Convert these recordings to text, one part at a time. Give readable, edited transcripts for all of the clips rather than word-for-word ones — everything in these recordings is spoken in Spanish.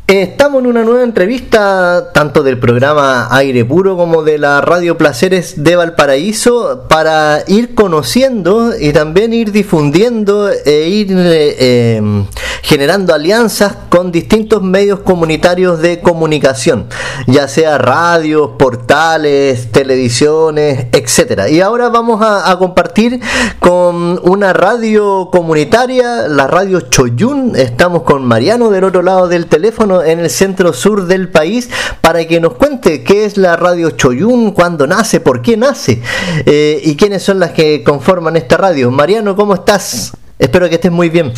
Estamos en una nueva entrevista, tanto del programa Aire Puro como de la Radio Placeres de Valparaíso, para ir conociendo y también ir difundiendo e ir generando alianzas con distintos medios comunitarios de comunicación, ya sea radios, portales, televisiones, etcétera. Y ahora vamos a compartir con una radio comunitaria, la Radio Choyún. Estamos con Mariano del otro lado del teléfono, en el centro sur del país, para que nos cuente qué es la Radio Choyún, cuándo nace, por qué nace y quiénes son las que conforman esta radio. Mariano, ¿cómo estás? Espero que estés muy bien.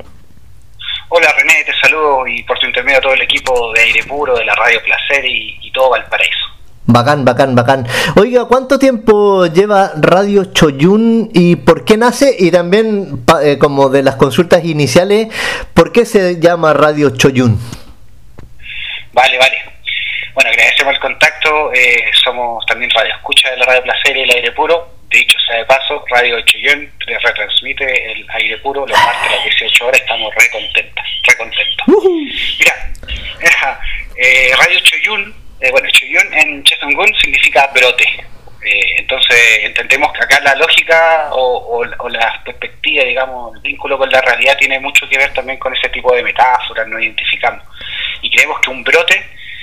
Hola René, te saludo y por tu intermedio a todo el equipo de Aire Puro, de la Radio Placer y todo Valparaíso. Bacán. Oiga, ¿cuánto tiempo lleva Radio Choyún y por qué nace? Y también, como de las consultas iniciales, ¿por qué se llama Radio Choyún? Vale. Bueno, agradecemos el contacto. Somos también radio escucha de la Radio Placer y el Aire Puro. Dicho sea de paso, Radio Choyún retransmite el Aire Puro los martes a las 18 horas. Estamos re contentos. Mira, Radio Choyún, Choyún en Chezongún significa brote. Entonces entendemos que acá la lógica o la perspectiva, digamos, el vínculo con la realidad tiene mucho que ver también con ese tipo de metáforas, nos identificamos. Y creemos que un brote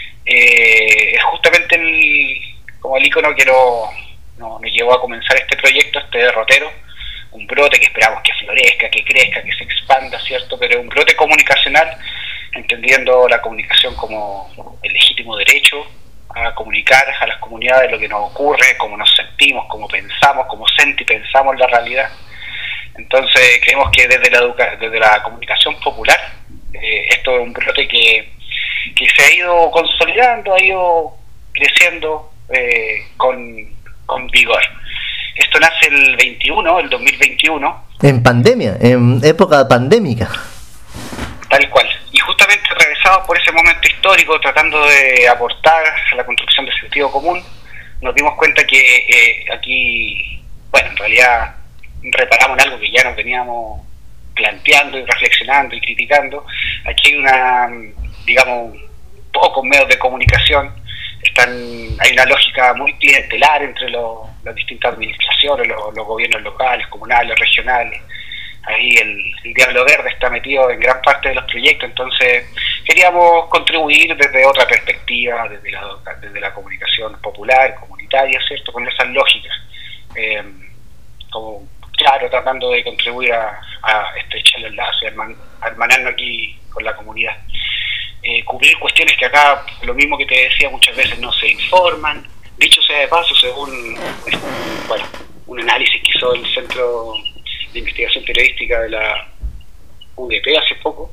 es justamente como el icono que nos llevó a comenzar este proyecto, este derrotero. Un brote que esperamos que florezca, que crezca, que se expanda, ¿cierto? Pero un brote comunicacional, entendiendo la comunicación como el legítimo derecho a comunicar a las comunidades lo que nos ocurre, cómo nos sentimos, cómo pensamos, cómo pensamos la realidad. Entonces creemos que desde la comunicación popular, esto es un brote que se ha ido consolidando, ha ido creciendo con vigor. Esto nace el 2021. En pandemia, en época pandémica. Tal cual. Y justamente atravesados por ese momento histórico, tratando de aportar a la construcción del sentido común, nos dimos cuenta que aquí, en realidad reparamos en algo que ya nos veníamos planteando y reflexionando y criticando. Aquí hay pocos medios de comunicación. Hay una lógica muy clientelar entre las distintas administraciones, los gobiernos locales, comunales, regionales. Ahí el Diablo Verde está metido en gran parte de los proyectos, entonces queríamos contribuir desde otra perspectiva, desde la comunicación popular, comunitaria, ¿cierto? Con esas lógicas, tratando de contribuir a estrechar el lazo y a hermanarnos aquí con la comunidad. Cubrir cuestiones que acá, lo mismo que te decía, muchas veces no se informan. Dicho sea de paso, según un análisis que hizo el Centro de Investigación Periodística de la UDP hace poco,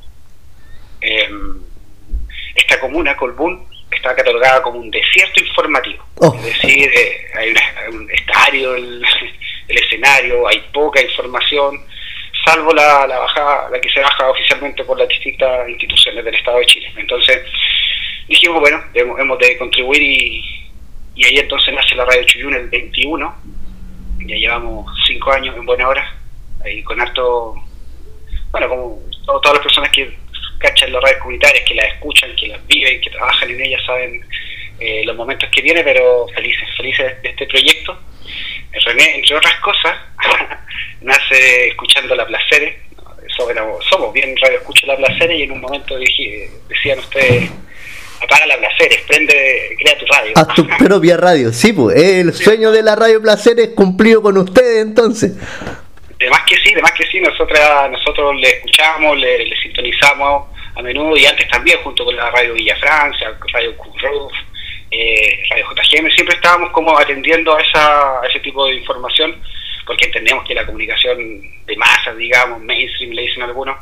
esta comuna, Colbún, está catalogada como un desierto informativo. Es decir, hay un árido el escenario, hay poca información, salvo la que se baja oficialmente por las distintas instituciones del Estado de Chile. Entonces dijimos, hemos de contribuir y ahí entonces nace la Radio Choyún el 21. Ya llevamos 5 años en buena hora, ahí con harto, como todas las personas que cachan las radios comunitarias, que las escuchan, que las viven, que trabajan en ellas, saben los momentos que vienen, pero felices de este proyecto. René, entre otras cosas, nace escuchando La Placeres. Somos bien radio escucha La Placeres, y en un momento decían ustedes: apaga La Placeres, crea tu radio. Haz tu propia radio, sí, pues, el sueño de la Radio Placeres cumplido con ustedes, entonces. De más que sí, nosotros le escuchamos, le sintonizamos a menudo, y antes también, junto con la Radio Villa Francia, Radio Curruf, Radio JGM, siempre estábamos como atendiendo a ese tipo de información, porque entendemos que la comunicación de masas, digamos, mainstream, le dicen algunos,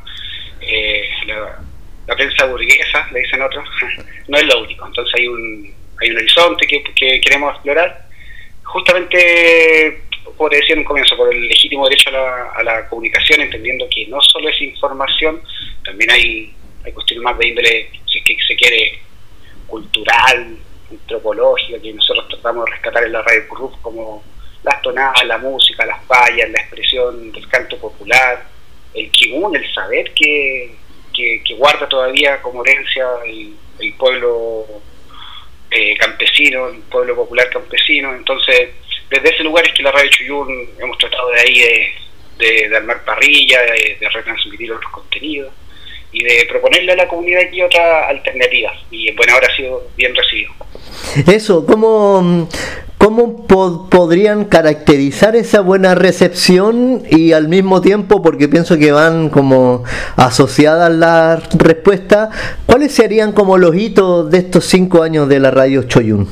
la prensa burguesa, le dicen otros, no es lo único. Entonces hay un horizonte que queremos explorar, justamente, como te decía en un comienzo, por el legítimo derecho a la comunicación, entendiendo que no solo es información, también hay cuestiones más de índole, si es que se quiere, cultural, antropológica, que nosotros tratamos de rescatar en la Radio Curruf, como las tonadas, la música, las fallas, la expresión del canto popular, el kimun, el saber que que guarda todavía como herencia el pueblo campesino, el pueblo popular campesino. Entonces, desde ese lugar es que la Radio Choyún hemos tratado de ahí de armar parrilla, de retransmitir otros contenidos y de proponerle a la comunidad aquí otra alternativa, y bueno, ahora ha sido bien recibido. Eso, ¿cómo podrían caracterizar esa buena recepción? Y al mismo tiempo, porque pienso que van como asociadas las respuestas, ¿cuáles serían como los hitos de estos 5 años de la Radio Choyún?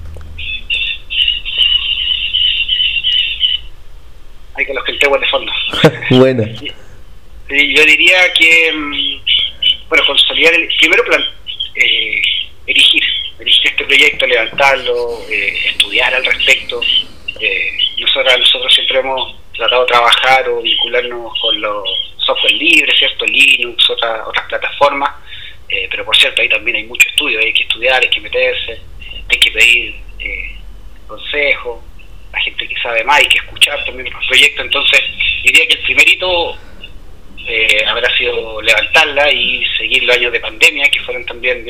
Hay que los que el de fondo. Bueno. Yo diría que, bueno, consolidar, primero erigir este proyecto, levantarlo, estudiar al respecto. Nosotros siempre hemos tratado de trabajar o vincularnos con los software libres, ¿cierto? Linux, otras plataformas, pero por cierto, ahí también hay mucho estudio, hay que estudiar, hay que meterse, hay que pedir consejos, la gente que sabe más, hay que escuchar también los proyectos. Entonces, diría que el primer hito habrá sido levantarla y seguir los años de pandemia, que fueron también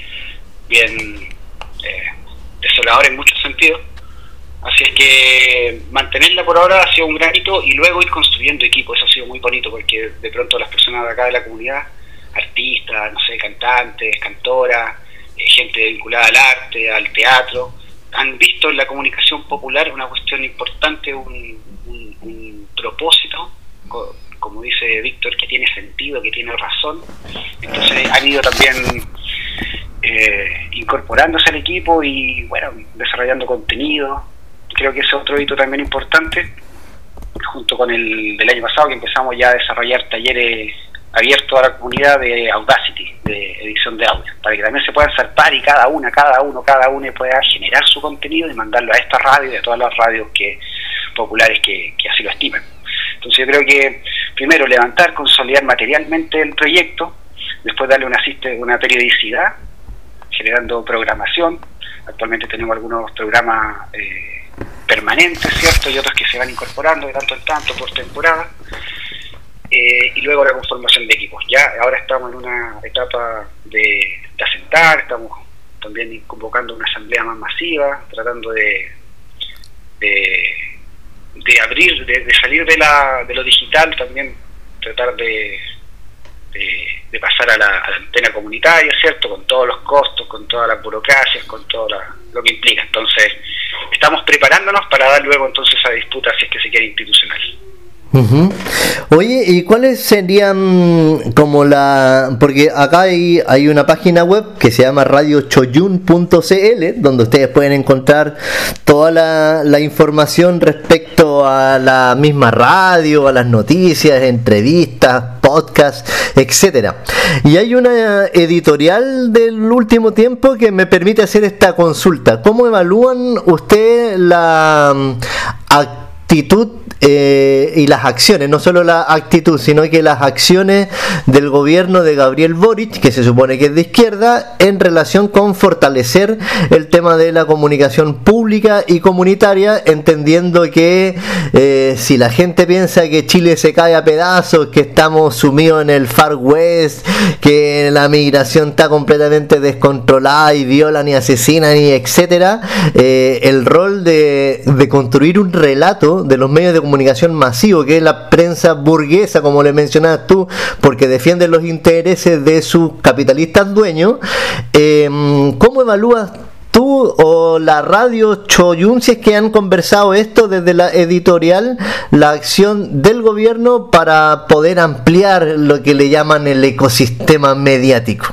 bien desoladores en muchos sentidos. Así es que mantenerla por ahora ha sido un gran hito, y luego ir construyendo equipos. Eso ha sido muy bonito, porque de pronto las personas de acá de la comunidad, artistas, no sé, cantantes, cantoras, gente vinculada al arte, al teatro, han visto en la comunicación popular una cuestión importante, un propósito, como dice Víctor, que tiene sentido, que tiene razón. Entonces han ido también incorporándose al equipo y, bueno, desarrollando contenido. Creo que ese es otro hito también importante, junto con el del año pasado, que empezamos ya a desarrollar talleres abiertos a la comunidad de Audacity, de edición de audio, para que también se puedan zarpar y cada uno pueda generar su contenido y mandarlo a esta radio y a todas las radios populares que así lo estimen. Entonces yo creo que primero levantar, consolidar materialmente el proyecto, después darle una periodicidad, generando programación. Actualmente tenemos algunos programas permanentes, ¿cierto? Y otros que se van incorporando de tanto en tanto por temporada. Y luego la conformación de equipos. Ya ahora estamos en una etapa de asentar, estamos también convocando una asamblea más masiva, tratando de abrir, de salir de lo digital, también tratar de pasar a la antena comunitaria, ¿cierto? Con todos los costos, con todas las burocracias, con todo lo que implica. Entonces, estamos preparándonos para dar luego entonces esa disputa, si es que se quiere, institucional. Uh-huh. Oye, ¿y cuáles serían como porque acá hay una página web que se llama radiochoyun.cl, donde ustedes pueden encontrar toda la información respecto a la misma radio, a las noticias, entrevistas, podcasts, etcétera. Y hay una editorial del último tiempo que me permite hacer esta consulta. ¿Cómo evalúan ustedes la actitud y las acciones, no solo la actitud, sino que las acciones del gobierno de Gabriel Boric, que se supone que es de izquierda, en relación con fortalecer el tema de la comunicación pública y comunitaria, entendiendo que si la gente piensa que Chile se cae a pedazos, que estamos sumidos en el Far West, que la migración está completamente descontrolada y violan y asesinan y etcétera, el rol de construir un relato de los medios de comunicación masivo, que es la prensa burguesa, como le mencionabas tú, porque defienden los intereses de sus capitalistas dueños. ¿Cómo evalúas tú o la radio Choyún, si es que han conversado esto desde la editorial, la acción del gobierno para poder ampliar lo que le llaman el ecosistema mediático?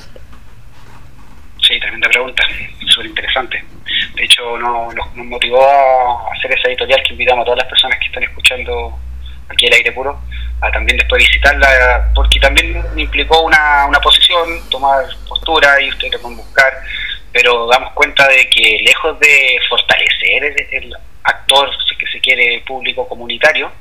Sí, tremenda pregunta, súper interesante. De hecho, nos motivó a hacer esa editorial, que invitamos a todas las personas que están escuchando aquí el Aire Puro a también después visitarla, porque también implicó una posición, tomar postura, y ustedes lo pueden buscar, pero damos cuenta de que lejos de fortalecer el actor, si que se quiere, público comunitario,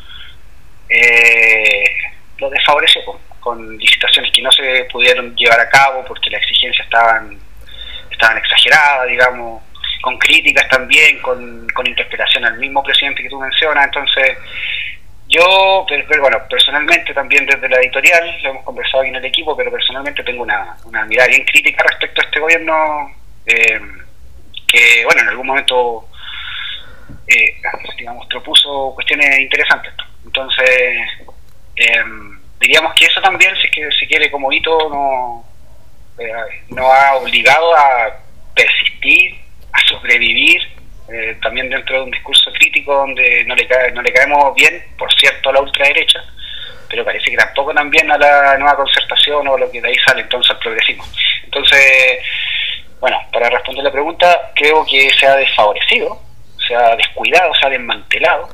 lo desfavoreció con licitaciones que no se pudieron llevar a cabo porque las exigencias estaban exageradas, digamos, con críticas también, con interpelación al mismo presidente que tú mencionas. Entonces pero bueno, personalmente también desde la editorial, lo hemos conversado aquí en el equipo, pero personalmente tengo una mirada bien crítica respecto a este gobierno, que bueno, en algún momento digamos, propuso cuestiones interesantes. Entonces, diríamos que eso también, si es que se quiere como hito, no ha obligado a persistir, a sobrevivir, también dentro de un discurso crítico donde no le caemos bien, por cierto, a la ultraderecha, pero parece que tampoco también a la nueva concertación o lo que de ahí sale entonces al progresismo. Entonces, bueno, para responder la pregunta, creo que se ha desfavorecido, se ha descuidado, se ha desmantelado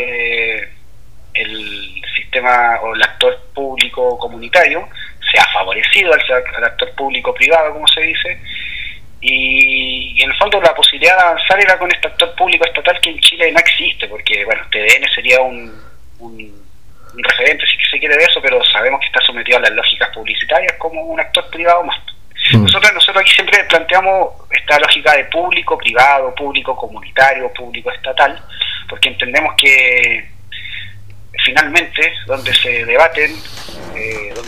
el sistema o el actor público comunitario, se ha favorecido al actor público privado, como se dice, y en el fondo la posibilidad de avanzar era con este actor público estatal que en Chile no existe, porque bueno, TVN sería un referente, si se quiere, de eso, pero sabemos que está sometido a las lógicas publicitarias como un actor privado más. Nosotros aquí siempre planteamos esta lógica de público privado, público comunitario, público estatal, porque entendemos que finalmente donde se debaten, donde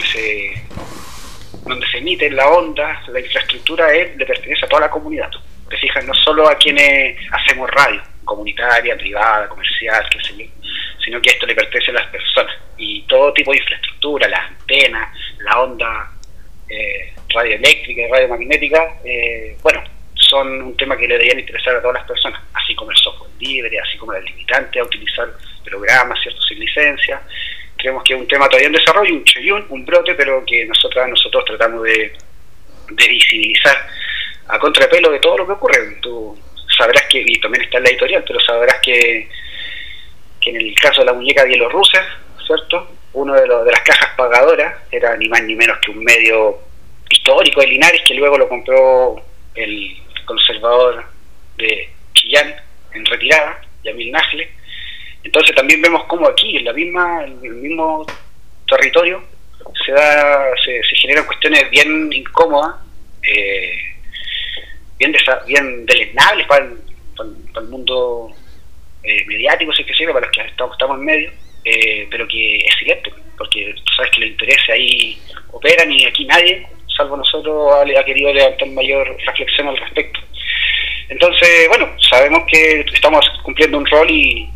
se emite la onda, la infraestructura le pertenece a toda la comunidad. Te fijas, no solo a quienes hacemos radio, comunitaria, privada, comercial, qué sé yo, sino que esto le pertenece a las personas. Y todo tipo de infraestructura, las antenas, la onda radioeléctrica y radiomagnética, bueno, son un tema que le deberían interesar a todas las personas, así como el software libre, así como la limitante a utilizar programas, ¿cierto?, sin licencia. Creemos que es un tema todavía en desarrollo, un chorión, un brote, pero que nosotros tratamos de visibilizar a contrapelo de todo lo que ocurre. Tú sabrás que, y también está en la editorial, pero sabrás que en el caso de la muñeca bielorrusa, ¿cierto?, uno de las cajas pagadoras era ni más ni menos que un medio histórico de Linares, que luego lo compró el conservador de Chillán en retirada, Yamil Nasle. Entonces también vemos cómo aquí, en el mismo territorio, se generan cuestiones bien incómodas, bien deleznables para el mundo mediático, si es que sirve, para los que estamos en medio, pero que es cierto, porque tú sabes que los intereses ahí operan y aquí nadie, salvo nosotros, ha querido levantar mayor reflexión al respecto. Entonces, bueno, sabemos que estamos cumpliendo un rol y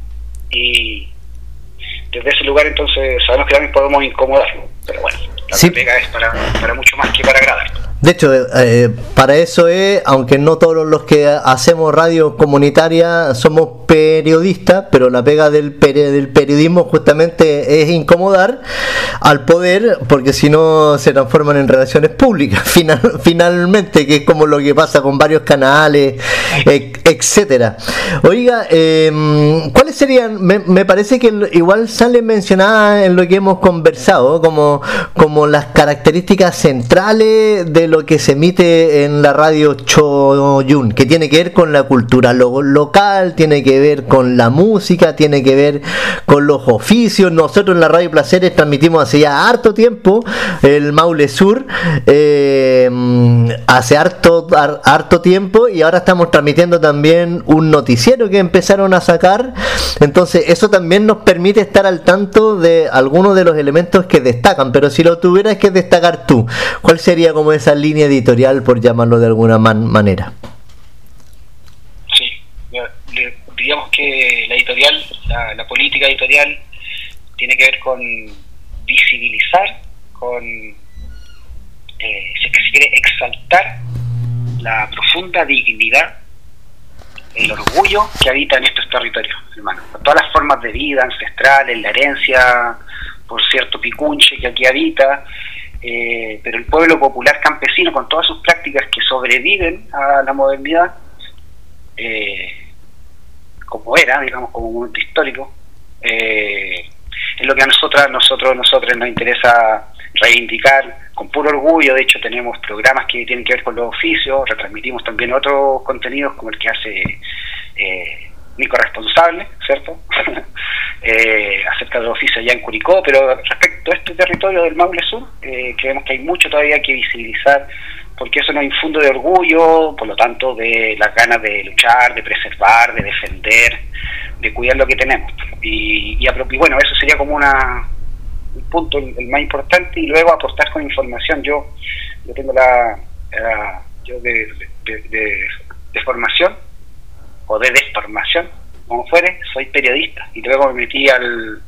desde ese lugar entonces sabemos que también podemos incomodar, pero bueno, la pega es para mucho más que para agradar. De hecho, para eso aunque no todos los que hacemos radio comunitaria somos periodistas, pero la pega del periodismo justamente es incomodar al poder, porque si no se transforman en relaciones públicas, finalmente, que es como lo que pasa con varios canales, etcétera. Oiga, ¿cuáles serían? Me parece que igual sale mencionada en lo que hemos conversado, como las características centrales de lo que se emite en la radio Choyún, que tiene que ver con la cultura local, tiene que ver con la música, tiene que ver con los oficios. Nosotros en la Radio Placeres transmitimos hace ya harto tiempo el Maule Sur, hace harto tiempo, y ahora estamos transmitiendo también un noticiero que empezaron a sacar. Entonces eso también nos permite estar al tanto de algunos de los elementos que destacan. Pero si lo tuvieras que destacar tú, ¿cuál sería como esa línea editorial, por llamarlo de alguna manera? Sí, digamos que la editorial, la política editorial tiene que ver con visibilizar, con si es que se quiere exaltar la profunda dignidad, el orgullo que habita en estos territorios, hermano, con todas las formas de vida ancestrales, la herencia, por cierto, picunche que aquí habita, pero el pueblo popular campesino, con todas sus prácticas que sobreviven a la modernidad, como era, digamos, como un momento histórico, es lo que a nosotros nos interesa reivindicar con puro orgullo. De hecho, tenemos programas que tienen que ver con los oficios, retransmitimos también otros contenidos como el que hace mi corresponsable, ¿cierto? Acerca de los oficios allá en Curicó. Pero respecto a este territorio del Maule Sur, creemos que hay mucho todavía que visibilizar porque eso nos infunde de orgullo, por lo tanto de las ganas de luchar, de preservar, de defender, de cuidar lo que tenemos. Y bueno, eso sería como un punto el más importante, y luego aportar con información. Yo tengo yo de formación o de desformación, como fuere, soy periodista, y luego me metí al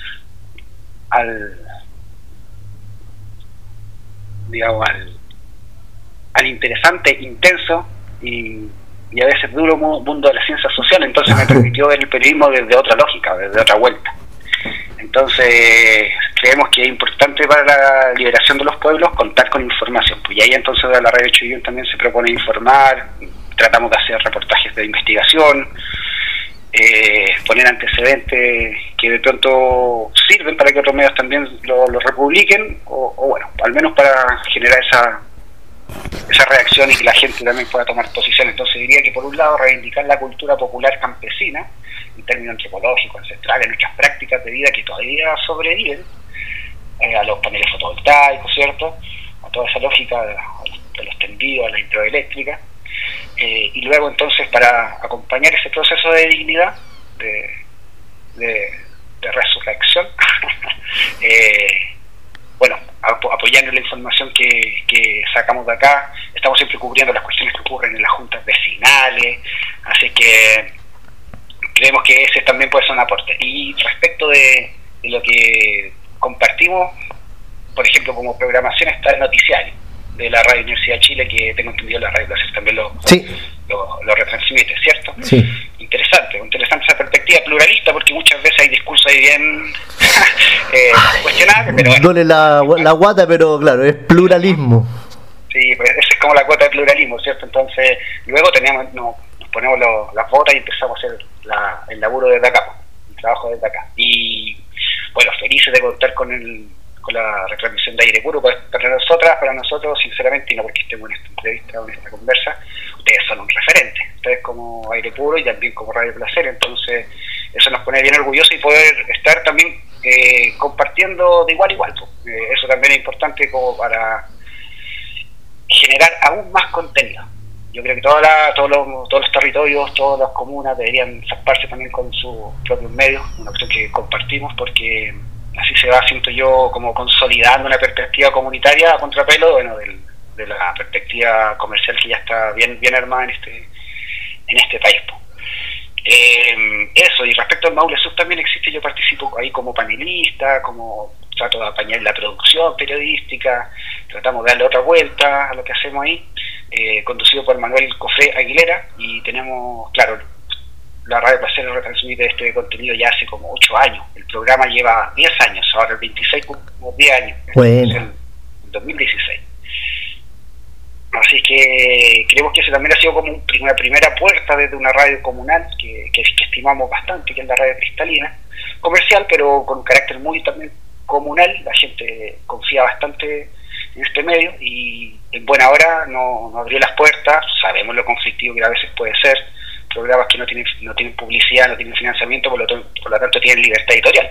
interesante, intenso y a veces duro mundo de las ciencias sociales. Entonces me permitió ver el periodismo desde otra lógica, desde otra vuelta. Entonces creemos que es importante para la liberación de los pueblos contar con información, pues, y ahí entonces la Radio Chillón también se propone informar, tratamos de hacer reportajes de investigación, poner antecedentes que de pronto sirven para que otros medios también lo republiquen, o bueno, al menos para generar esa reacción y que la gente también pueda tomar posición. Entonces diría que por un lado reivindicar la cultura popular campesina en términos antropológicos, ancestrales, nuestras prácticas de vida que todavía sobreviven, a los paneles fotovoltaicos, ¿cierto?, a toda esa lógica de los tendidos, a la hidroeléctrica, y luego entonces para acompañar ese proceso de dignidad, de resurrección, bueno, apoyando la información que sacamos de acá. Estamos siempre cubriendo las cuestiones que ocurren en las juntas vecinales, así que creemos que ese también puede ser un aporte. Y respecto de lo que compartimos, por ejemplo, como programación, está el noticiario de la Radio Universidad de Chile, que tengo entendido la Radio Placer también lo retransmite, ¿cierto? Sí. Interesante esa perspectiva pluralista, porque muchas veces hay discursos ahí bien cuestionables, pero bueno. Duele la guata, pero claro, es pluralismo. Sí, pues esa es como la cuota de pluralismo, ¿cierto? Entonces, luego nos ponemos las botas y empezamos a hacer el laburo desde acá, el trabajo desde acá. Y bueno, felices de contar con la retransmisión de Aire Puro para nosotros, sinceramente, y no porque estemos en esta entrevista o en esta conversa, ustedes son un referente, ustedes como Aire Puro y también como Radio Placer. Entonces eso nos pone bien orgullosos, y poder estar también compartiendo de igual a igual. Eso también es importante como para generar aún más contenido. Yo creo que todos los territorios, todas las comunas deberían zaparse también con sus propios medios, una cuestión que compartimos, porque así se va, siento yo, como consolidando una perspectiva comunitaria a contrapelo, bueno, de la perspectiva comercial que ya está bien armada en este país. Eso, y respecto al Maule Sur también existe, yo participo ahí como panelista, como trato de apañar la producción periodística, tratamos de darle otra vuelta a lo que hacemos ahí, conducido por Manuel Cofré Aguilera, y tenemos, claro, la Radio Placer retransmite este contenido ya hace como 8 años. El programa lleva 10 años, ahora el 26 como 10 años. Bueno. Es el 2016. Así que creemos que ese también ha sido como una primera puerta desde una radio comunal que estimamos bastante, que es la Radio Cristalina, comercial, pero con un carácter muy también comunal. La gente confía bastante en este medio, y en buena hora nos abrió las puertas. Sabemos lo conflictivo que a veces puede ser, programas que no tienen publicidad, no tienen financiamiento, por lo tanto tienen libertad editorial.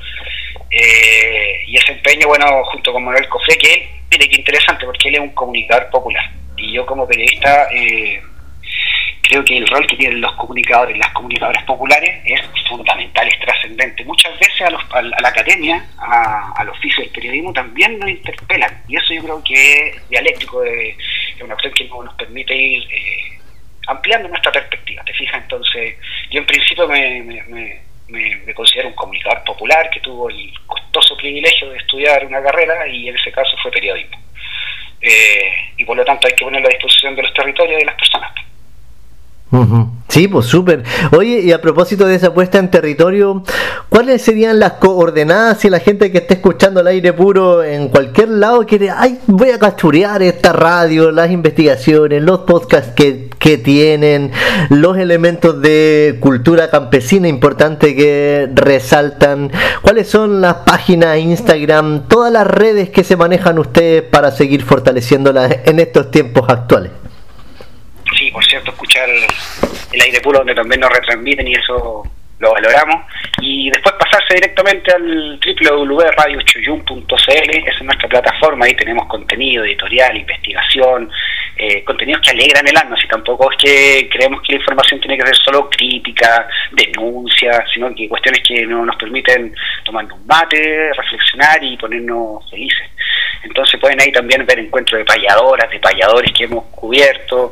Y ese empeño, bueno, junto con Manuel Cofré, que él, mire qué interesante, porque él es un comunicador popular, y yo como periodista creo que el rol que tienen los comunicadores y las comunicadoras populares es fundamental, es trascendente. Muchas veces a la academia, al oficio del periodismo, también nos interpelan, y eso yo creo que es dialéctico, es una opción que nos permite ir ampliando nuestra perspectiva, ¿te fijas? Entonces yo en principio me considero un comunicador popular que tuvo el costoso privilegio de estudiar una carrera, y en ese caso fue periodismo, y por lo tanto hay que ponerlo a disposición de los territorios y de las personas. Sí, pues súper. Oye, y a propósito de esa puesta en territorio, ¿cuáles serían las coordenadas si la gente que esté escuchando el Aire Puro en cualquier lado quiere, voy a cachurear esta radio, las investigaciones, los podcasts que tienen, los elementos de cultura campesina importante que resaltan? ¿Cuáles son las páginas, Instagram, todas las redes que se manejan ustedes para seguir fortaleciéndolas en estos tiempos actuales? Sí, por cierto, escuchar el Aire Puro, donde también nos retransmiten, y eso lo valoramos. Y después pasarse directamente al www.radiochuyun.cl, esa es nuestra plataforma. Ahí tenemos contenido editorial, investigación, contenidos que alegran el alma, si tampoco es que creemos que la información tiene que ser solo crítica, denuncia, sino que cuestiones que nos permiten tomarnos un mate, reflexionar y ponernos felices. Entonces pueden ahí también ver encuentros de payadoras, de payadores que hemos cubierto,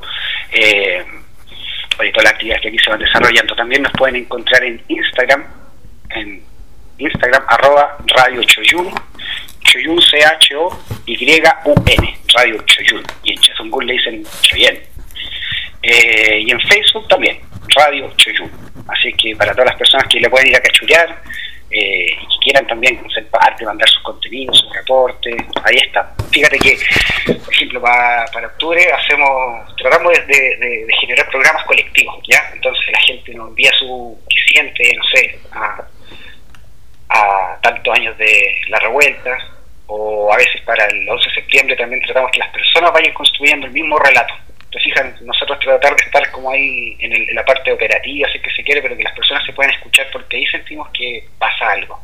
por todas las actividades que aquí se van desarrollando. También nos pueden encontrar en Instagram @Radio Choyun, Choyun CHOYUN, Radio Choyun, y en Chezongun le dicen Choyen. Y en Facebook también, Radio Choyun. Así que para todas las personas que le pueden ir a cachurear y que quieran también ser parte, mandar sus contenidos, sus reportes, ahí está. Fíjate que, por ejemplo, para octubre tratamos de generar programas colectivos, ¿ya? Entonces la gente nos envía que siente, no sé, a tantos años de la revuelta, o a veces para el 11 de septiembre también tratamos que las personas vayan construyendo el mismo relato. Te fijas, nosotros tratar de estar como ahí en la parte operativa, si es que se quiere, pero que las personas se puedan escuchar, porque ahí sentimos que pasa algo.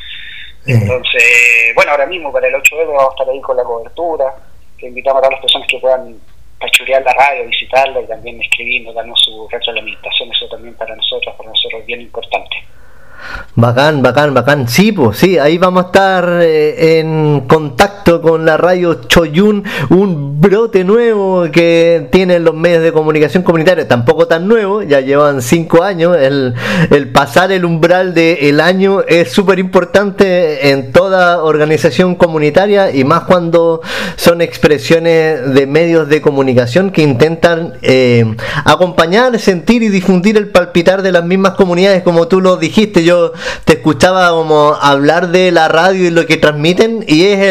Entonces, bueno, ahora mismo para el 8 de vamos a estar ahí con la cobertura, que invitamos a todas las personas que puedan cachurear la radio, visitarla y también escribirnos, darnos su retroalimentación. Eso también para nosotros es bien importante. Bacán. Sí, pues sí, ahí vamos a estar en contacto con la radio Choyun, un brote nuevo que tienen los medios de comunicación comunitarios, tampoco tan nuevo, ya llevan 5 años. El pasar el umbral del año es súper importante en toda organización comunitaria, y más cuando son expresiones de medios de comunicación que intentan acompañar, sentir y difundir el palpitar de las mismas comunidades, como tú lo dijiste. Yo te escuchaba como hablar de la radio y lo que transmiten, y es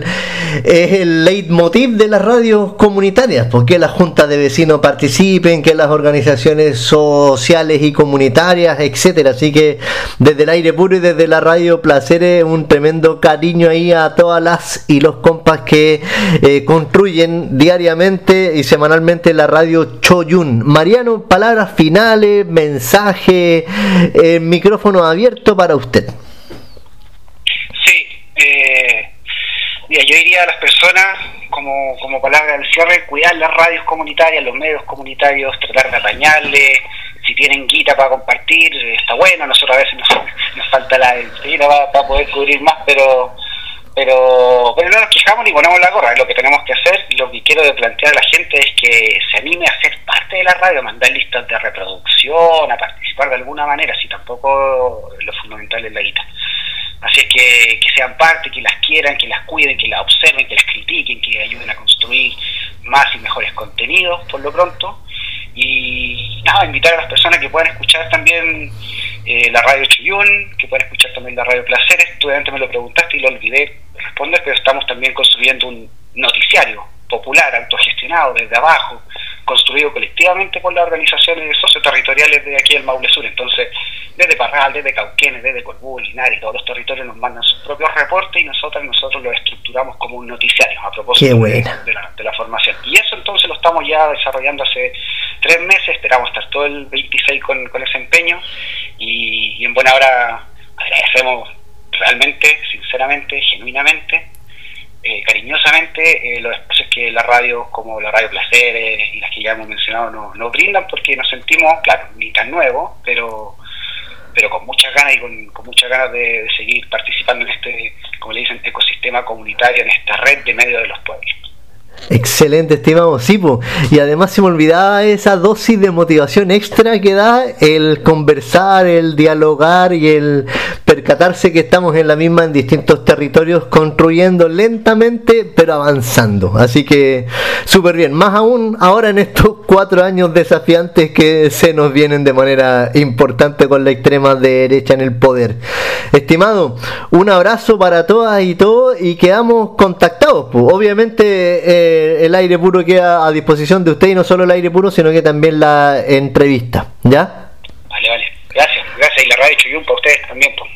el leitmotiv de las radios comunitarias, porque las juntas de vecinos participen, que las organizaciones sociales y comunitarias, etcétera. Así que desde el aire puro y desde la radio Placeres, un tremendo cariño ahí a todas las y los compas que construyen diariamente y semanalmente la radio Choyun. Mariano, palabras finales, mensaje, micrófono abierto para usted. Sí, mira, yo diría a las personas, como palabra del cierre, cuidar las radios comunitarias, los medios comunitarios, tratar de apañarle. Si tienen guita para compartir, está bueno. Nosotros a veces nos falta la guita para poder cubrir más, pero no nos quejamos ni ponemos la gorra. Lo que tenemos que hacer, lo que quiero plantear a la gente es que se anime a ser parte de la radio, a mandar listas de reproducción, a participar de alguna manera, si tampoco lo fundamental es la guita. Así es que sean parte, que las quieran, que las cuiden, que las observen, que las critiquen, que ayuden a construir más y mejores contenidos por lo pronto. Y nada, invitar a las personas que puedan escuchar también la radio Choyun, que puedan escuchar también la radio Placeres. Tú obviamente me lo preguntaste y lo olvidé responder, pero estamos también construyendo un noticiario popular, autogestionado desde abajo, construido colectivamente por las organizaciones socioterritoriales de aquí del Maule Sur. Entonces, desde Parral, desde Cauquenes, desde Colbú, Linares, todos los territorios nos mandan sus propios reportes, y nosotros los estructuramos como un noticiario a propósito de la formación. Y eso entonces lo estamos ya desarrollando hace 3 meses, esperamos estar todo el 26 con ese empeño, y en buena hora agradecemos realmente, sinceramente, genuinamente, cariñosamente los espacios que la radio, como la radio Placeres y las que ya hemos mencionado, nos brindan, porque nos sentimos, claro, ni tan nuevos, pero con muchas ganas y con muchas ganas de seguir participando en este, como le dicen, ecosistema comunitario, en esta red de medios de los pueblos. Excelente, estimado Sipo. Y además se me olvidaba esa dosis de motivación extra que da el conversar, el dialogar y el percatarse que estamos en distintos territorios, construyendo lentamente pero avanzando. Así que súper bien, más aún ahora en estos 4 años desafiantes que se nos vienen de manera importante con la extrema derecha en el poder. Estimado, un abrazo para todas y todos, y quedamos contactados. Obviamente el aire puro queda a disposición de usted, y no solo el aire puro, sino que también la entrevista, ¿ya? Vale, gracias, y la radio Choyun para ustedes también, pues.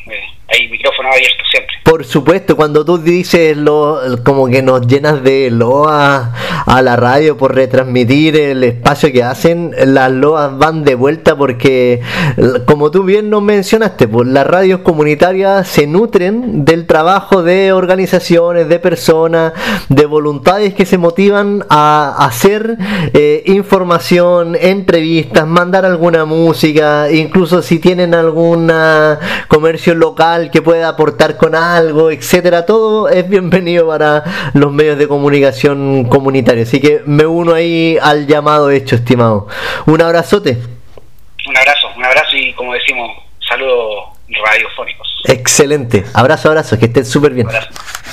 hay micrófonos abiertos siempre. Por supuesto, cuando tú dices como que nos llenas de loas a la radio por retransmitir el espacio que hacen, las loas van de vuelta porque, como tú bien nos mencionaste, pues las radios comunitarias se nutren del trabajo de organizaciones, de personas, de voluntades que se motivan a hacer información, entrevistas, mandar alguna música, incluso si tienen algún comercio local que pueda aportar con algo, etcétera. Todo es bienvenido para los medios de comunicación comunitarios. Así que me uno ahí al llamado hecho, estimado. Un abrazote. Un abrazo y, como decimos, saludos radiofónicos. Excelente. Abrazo, que estén súper bien. Un abrazo.